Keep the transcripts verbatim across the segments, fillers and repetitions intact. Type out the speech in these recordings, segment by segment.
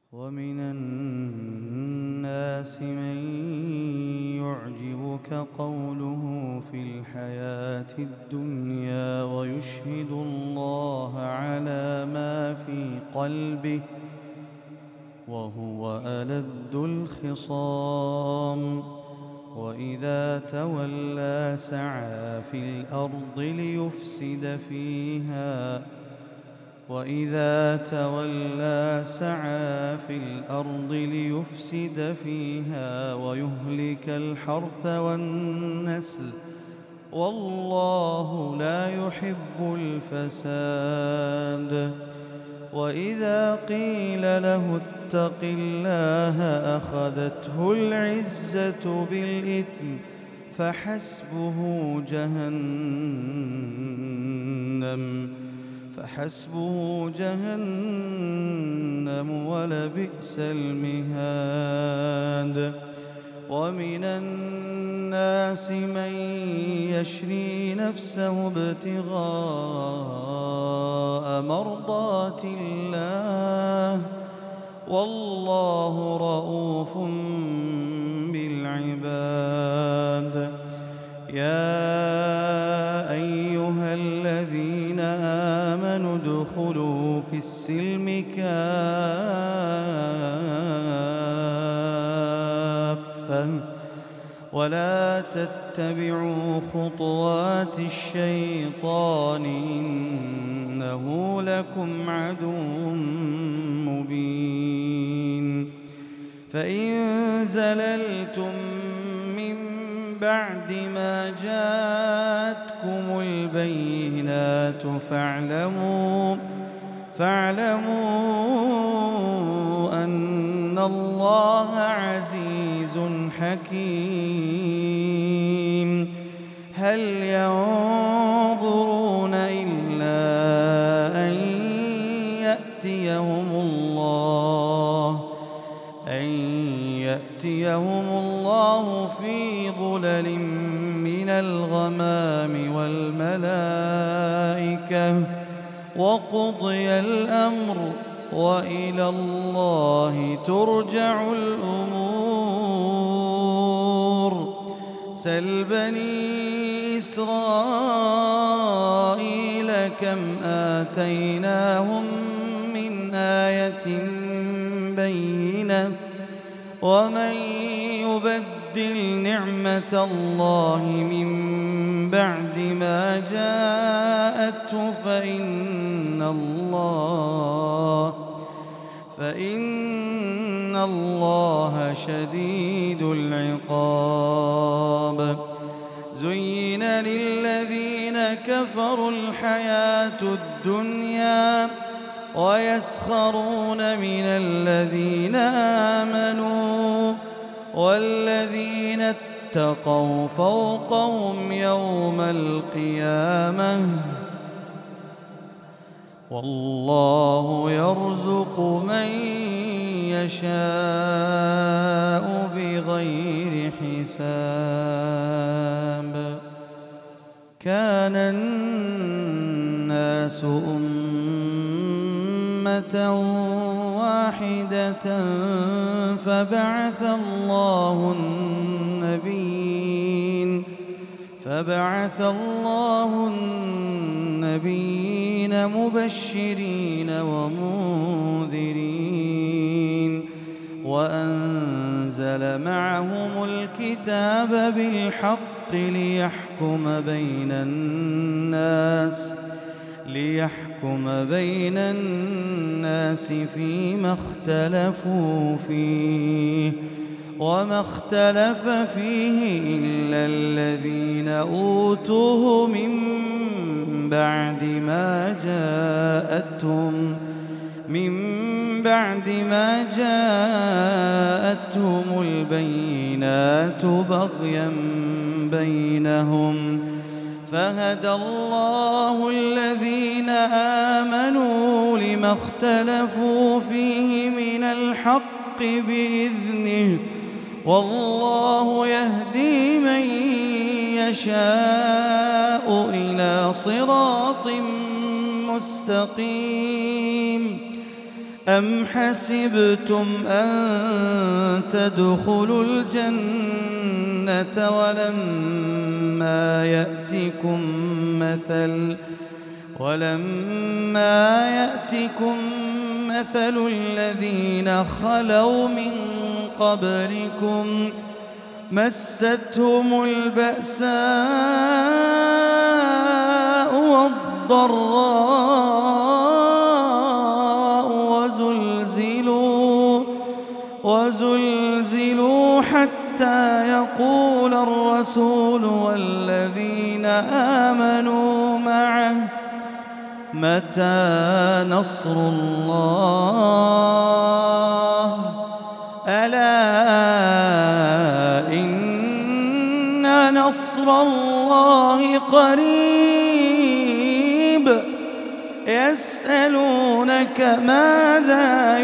ومن الناس من يعجبك قوله في الحياة الدنيا ويشهد الله على ما في قلبه وهو ألد الخصام وإذا تولى سعى في الأرض ليفسد فيها وإذا تولى سعى في الأرض ليفسد فيها ويهلك الحرث والنسل والله لا يحب الفساد. وإذا قيل له اتق الله أخذته العزة بالإثم فحسبه جهنم فحسبه جهنم ولبئس المهاد. ومن الناس من يشري نفسه ابتغاء مرضات الله والله رءوف بالعباد. يا أيها الذين آمنوا ادخلوا في السلم كافة ولا تتبعوا خطوات الشيطان إنه لكم عدو مبين. فإن زللتم من بعد ما جاءتكم البينات فاعلموا فاعلموا أن الله عزيز حكيم. هل ينظرون إلا أن يأتيهم الله أن يأتيهم الله في ظلل من الغمام والملائكة وقضي الأمر وإلى الله ترجع الأمور. سل بني إسرائيل كم آتيناهم من آية بينة ومن يبدل نعمة الله من بعد ما جاءته فإن الله فإن الله شديد العقاب. زين للذين كفروا الحياة الدنيا ويسخرون من الذين آمنوا والذين اتقوا فوقهم يوم القيامة والله يرزق من يشاء بغير حساب. كان الناس أمة واحدة فبعث الله النبيين فبعث الله النبيين مبشرين ومنذرين وأنزل معهم الكتاب بالحق ليحكم بين الناس ليحكم بين الناس فيما اختلفوا فيه وما اختلف فيه إلا الذين أوتوه من بعد ما جاءتهم من بعد ما جاءتهم البينات بغيا بينهم فهدى الله الذين آمنوا لما اختلفوا فيه من الحق بإذنه والله يهدي من يشاء إلى صراط مستقيم. أم حسبتم أن تدخلوا الجنة ولما يأتكم مثل ولما يأتكم مثل الذين خلوا من قبلكم مستهم البأساء والضراء وزلزلوا وزلزلوا حتى يقول الرسول والذين آمنوا معه متى نصر الله ألا إن نصر الله قريب يسألونك ماذا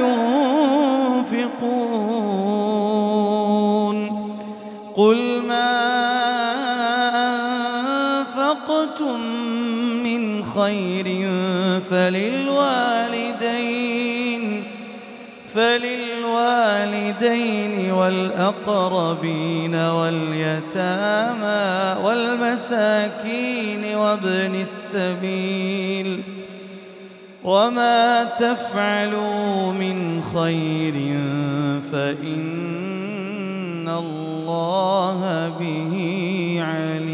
ينفقون قل ما أنفقتم من خير فللوالدين فللوالدين والأقربين واليتامى والمساكين وابن السبيل وما تفعلوا من خير فإن الله به عليم.